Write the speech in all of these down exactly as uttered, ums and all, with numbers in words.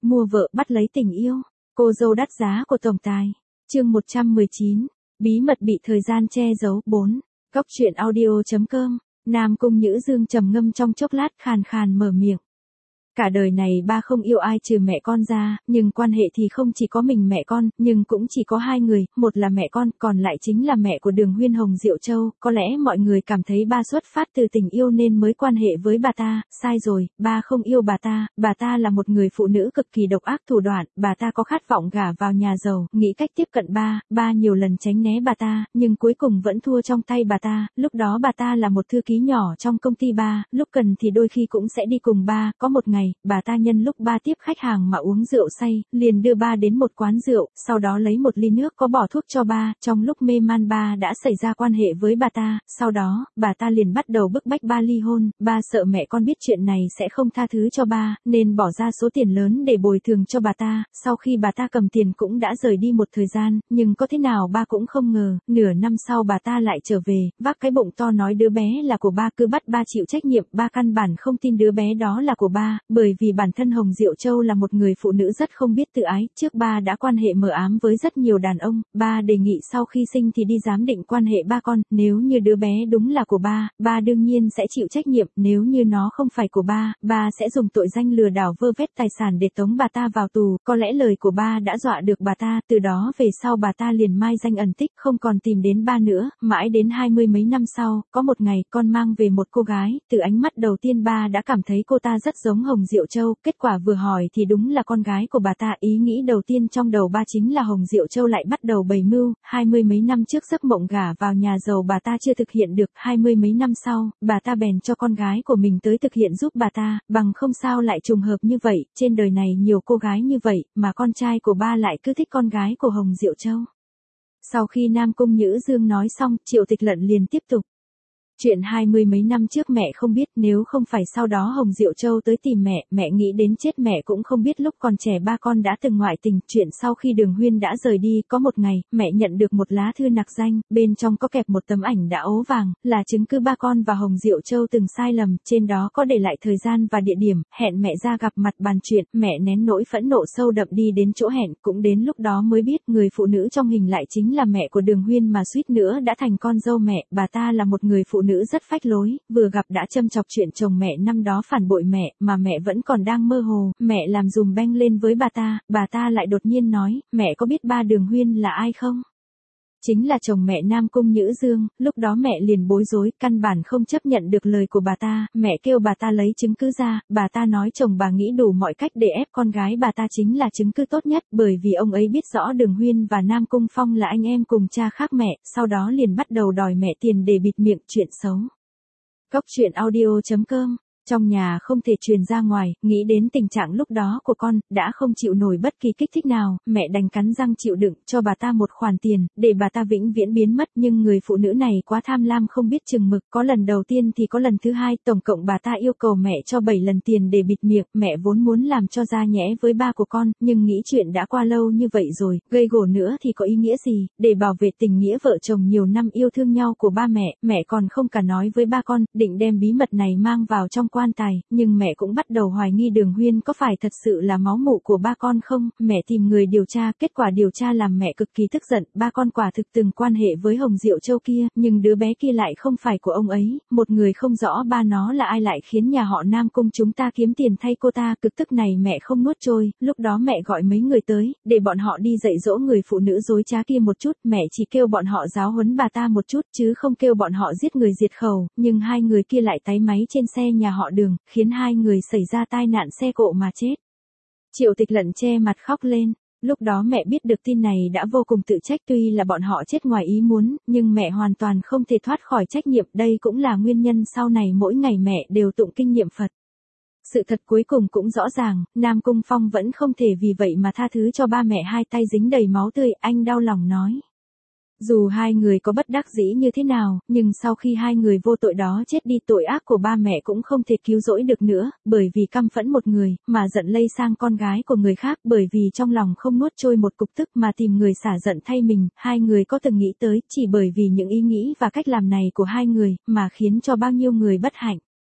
mua vợ bắt lấy tình yêu. Cô dâu đắt giá của tổng tài. Chương một trăm mười chín. Bí mật bị thời gian che giấu. bốn. Góc truyện audio.com. Nam Cung Nhữ Dương trầm ngâm trong chốc lát, khàn khàn mở miệng. Cả đời này ba không yêu ai trừ mẹ con ra, nhưng quan hệ thì không chỉ có mình mẹ con, nhưng cũng chỉ có hai người, một là mẹ con, còn lại chính là mẹ của Đường Huyên Hồng Diệu Châu. Có lẽ mọi người cảm thấy ba xuất phát từ tình yêu nên mới quan hệ với bà ta, sai rồi, ba không yêu bà ta, bà ta là một người phụ nữ cực kỳ độc ác thủ đoạn, bà ta có khát vọng gả vào nhà giàu, nghĩ cách tiếp cận ba, ba nhiều lần tránh né bà ta, nhưng cuối cùng vẫn thua trong tay bà ta. Lúc đó bà ta là một thư ký nhỏ trong công ty ba, lúc cần thì đôi khi cũng sẽ đi cùng ba. Có một ngày, bà ta nhân lúc ba tiếp khách hàng mà uống rượu say, liền đưa ba đến một quán rượu, sau đó lấy một ly nước có bỏ thuốc cho ba. Trong lúc mê man ba đã xảy ra quan hệ với bà ta, sau đó, bà ta liền bắt đầu bức bách ba ly hôn. Ba sợ mẹ con biết chuyện này sẽ không tha thứ cho ba, nên bỏ ra số tiền lớn để bồi thường cho bà ta. Sau khi bà ta cầm tiền cũng đã rời đi một thời gian, nhưng có thế nào ba cũng không ngờ, nửa năm sau bà ta lại trở về, vác cái bụng to nói đứa bé là của ba, cứ bắt ba chịu trách nhiệm. Ba căn bản không tin đứa bé đó là của ba, bởi vì bản thân Hồng Diệu Châu là một người phụ nữ rất không biết tự ái, trước ba đã quan hệ mờ ám với rất nhiều đàn ông. Ba đề nghị sau khi sinh thì đi giám định quan hệ ba con, nếu như đứa bé đúng là của ba, ba đương nhiên sẽ chịu trách nhiệm, nếu như nó không phải của ba, ba sẽ dùng tội danh lừa đảo vơ vét tài sản để tống bà ta vào tù. Có lẽ lời của ba đã dọa được bà ta, từ đó về sau bà ta liền mai danh ẩn tích, không còn tìm đến ba nữa. Mãi đến hai mươi mấy năm sau, có một ngày con mang về một cô gái, từ ánh mắt đầu tiên ba đã cảm thấy cô ta rất giống Hồng Diệu Châu, kết quả vừa hỏi thì đúng là con gái của bà ta. Ý nghĩ đầu tiên trong đầu ba chính là Hồng Diệu Châu lại bắt đầu bày mưu. Hai mươi mấy năm trước giấc mộng gả vào nhà giàu bà ta chưa thực hiện được, hai mươi mấy năm sau, bà ta bèn cho con gái của mình tới thực hiện giúp bà ta, bằng không sao lại trùng hợp như vậy, trên đời này nhiều cô gái như vậy, mà con trai của ba lại cứ thích con gái của Hồng Diệu Châu. Sau khi Nam Cung Nhữ Dương nói xong, Triệu Tịch Lận liền tiếp tục. Chuyện hai mươi mấy năm trước mẹ không biết, nếu không phải sau đó Hồng Diệu Châu tới tìm mẹ, mẹ nghĩ đến chết mẹ cũng không biết lúc còn trẻ ba con đã từng ngoại tình. Chuyện sau khi Đường Huyên đã rời đi, có một ngày, mẹ nhận được một lá thư nặc danh, bên trong có kẹp một tấm ảnh đã ố vàng, là chứng cứ ba con và Hồng Diệu Châu từng sai lầm, trên đó có để lại thời gian và địa điểm, hẹn mẹ ra gặp mặt bàn chuyện. Mẹ nén nỗi phẫn nộ sâu đậm đi đến chỗ hẹn, cũng đến lúc đó mới biết người phụ nữ trong hình lại chính là mẹ của Đường Huyên mà suýt nữa đã thành con dâu mẹ. Bà ta là một người phụ nữ rất phách lối, vừa gặp đã châm chọc chuyện chồng mẹ năm đó phản bội mẹ, mà mẹ vẫn còn đang mơ hồ. Mẹ làm dùm beng lên với bà ta, bà ta lại đột nhiên nói, mẹ có biết ba Đường Huyên là ai không? Chính là chồng mẹ Nam Cung Nhữ Dương. Lúc đó mẹ liền bối rối, căn bản không chấp nhận được lời của bà ta. Mẹ kêu bà ta lấy chứng cứ ra, bà ta nói chồng bà nghĩ đủ mọi cách để ép con gái bà ta chính là chứng cứ tốt nhất, bởi vì ông ấy biết rõ Đường Huyên và Nam Cung Phong là anh em cùng cha khác mẹ, sau đó liền bắt đầu đòi mẹ tiền để bịt miệng chuyện xấu. Góc truyện audio.com. Trong nhà không thể truyền ra ngoài, nghĩ đến tình trạng lúc đó của con, đã không chịu nổi bất kỳ kích thích nào, mẹ đành cắn răng chịu đựng, cho bà ta một khoản tiền, để bà ta vĩnh viễn biến mất. Nhưng người phụ nữ này quá tham lam không biết chừng mực, có lần đầu tiên thì có lần thứ hai, tổng cộng bà ta yêu cầu mẹ cho bảy lần tiền để bịt miệng. Mẹ vốn muốn làm cho ra nhẽ với ba của con, nhưng nghĩ chuyện đã qua lâu như vậy rồi, gây gổ nữa thì có ý nghĩa gì, để bảo vệ tình nghĩa vợ chồng nhiều năm yêu thương nhau của ba mẹ, mẹ còn không cả nói với ba con, định đem bí mật này mang vào trong quan tài, nhưng mẹ cũng bắt đầu hoài nghi Đường Huyên có phải thật sự là máu mủ của ba con không. Mẹ tìm người điều tra, kết quả điều tra làm mẹ cực kỳ tức giận, ba con quả thực từng quan hệ với Hồng Diệu Châu kia, nhưng đứa bé kia lại không phải của ông ấy, một người không rõ ba nó là ai lại khiến nhà họ Nam Cung chúng ta kiếm tiền thay cô ta. Cực tức này mẹ không nuốt trôi, lúc đó mẹ gọi mấy người tới, để bọn họ đi dạy dỗ người phụ nữ dối trá kia một chút, mẹ chỉ kêu bọn họ giáo huấn bà ta một chút, chứ không kêu bọn họ giết người diệt khẩu, nhưng hai người kia lại táy máy trên xe nhà họ Đường, khiến hai người xảy ra tai nạn xe cộ mà chết. Triệu Tịch Lận che mặt khóc lên. Lúc đó mẹ biết được tin này đã vô cùng tự trách, tuy là bọn họ chết ngoài ý muốn, nhưng mẹ hoàn toàn không thể thoát khỏi trách nhiệm, đây cũng là nguyên nhân sau này mỗi ngày mẹ đều tụng kinh niệm Phật. Sự thật cuối cùng cũng rõ ràng, Nam Cung Phong vẫn không thể vì vậy mà tha thứ cho ba mẹ hai tay dính đầy máu tươi, anh đau lòng nói. Dù hai người có bất đắc dĩ như thế nào, nhưng sau khi hai người vô tội đó chết đi, tội ác của ba mẹ cũng không thể cứu rỗi được nữa, bởi vì căm phẫn một người, mà giận lây sang con gái của người khác, bởi vì trong lòng không nuốt trôi một cục tức mà tìm người xả giận thay mình. Hai người có từng nghĩ tới, chỉ bởi vì những ý nghĩ và cách làm này của hai người, mà khiến cho bao nhiêu người bất hạnh.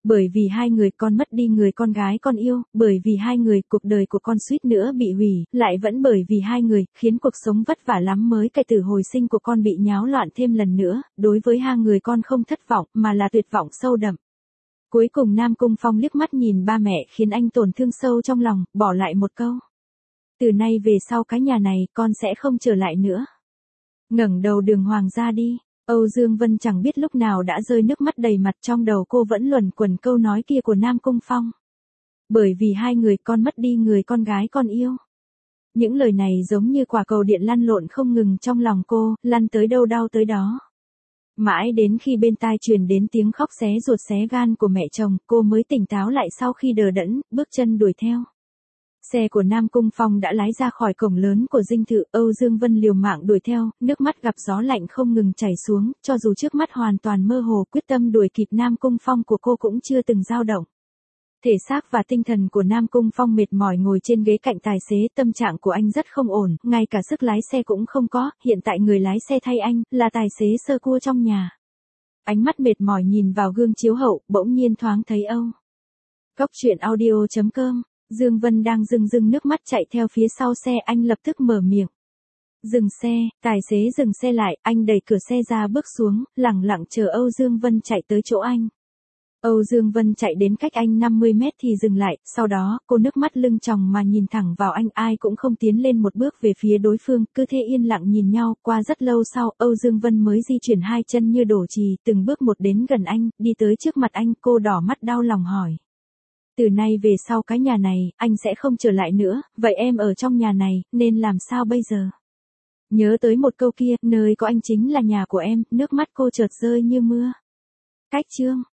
Bởi vì hai người con mất đi người con gái con yêu, bởi vì hai người cuộc đời của con suýt nữa bị hủy, lại vẫn bởi vì hai người, khiến cuộc sống vất vả lắm mới cái tử hồi sinh của con bị nháo loạn thêm lần nữa, đối với hai người con không thất vọng, mà là tuyệt vọng sâu đậm. Cuối cùng Nam Cung Phong liếc mắt nhìn ba mẹ khiến anh tổn thương sâu trong lòng, bỏ lại một câu. Từ nay về sau cái nhà này con sẽ không trở lại nữa. Ngẩng đầu Đường Hoàng ra đi. Âu Dương Vân chẳng biết lúc nào đã rơi nước mắt đầy mặt, trong đầu cô vẫn luẩn quẩn câu nói kia của Nam Cung Phong. Bởi vì hai người con mất đi người con gái con yêu. Những lời này giống như quả cầu điện lăn lộn không ngừng trong lòng cô, lăn tới đâu đau tới đó. Mãi đến khi bên tai truyền đến tiếng khóc xé ruột xé gan của mẹ chồng, cô mới tỉnh táo lại sau khi đờ đẫn, bước chân đuổi theo. Xe của Nam Cung Phong đã lái ra khỏi cổng lớn của dinh thự, Âu Dương Vân liều mạng đuổi theo, nước mắt gặp gió lạnh không ngừng chảy xuống, cho dù trước mắt hoàn toàn mơ hồ, quyết tâm đuổi kịp Nam Cung Phong của cô cũng chưa từng dao động. Thể xác và tinh thần của Nam Cung Phong mệt mỏi ngồi trên ghế cạnh tài xế, tâm trạng của anh rất không ổn, ngay cả sức lái xe cũng không có, hiện tại người lái xe thay anh, là tài xế sơ cua trong nhà. Ánh mắt mệt mỏi nhìn vào gương chiếu hậu, bỗng nhiên thoáng thấy Âu. Góc truyện audio chấm com. Dương Vân đang rưng rưng nước mắt chạy theo phía sau xe, anh lập tức mở miệng. Dừng xe, tài xế dừng xe lại, anh đẩy cửa xe ra bước xuống, lẳng lặng chờ Âu Dương Vân chạy tới chỗ anh. Âu Dương Vân chạy đến cách anh năm mươi mét thì dừng lại, sau đó, cô nước mắt lưng tròng mà nhìn thẳng vào anh, ai cũng không tiến lên một bước về phía đối phương, cứ thế yên lặng nhìn nhau, qua rất lâu sau, Âu Dương Vân mới di chuyển hai chân như đổ chì, từng bước một đến gần anh, đi tới trước mặt anh, cô đỏ mắt đau lòng hỏi. Từ nay về sau cái nhà này, anh sẽ không trở lại nữa, vậy em ở trong nhà này, nên làm sao bây giờ? Nhớ tới một câu kia, nơi có anh chính là nhà của em, nước mắt cô chợt rơi như mưa. Cách chương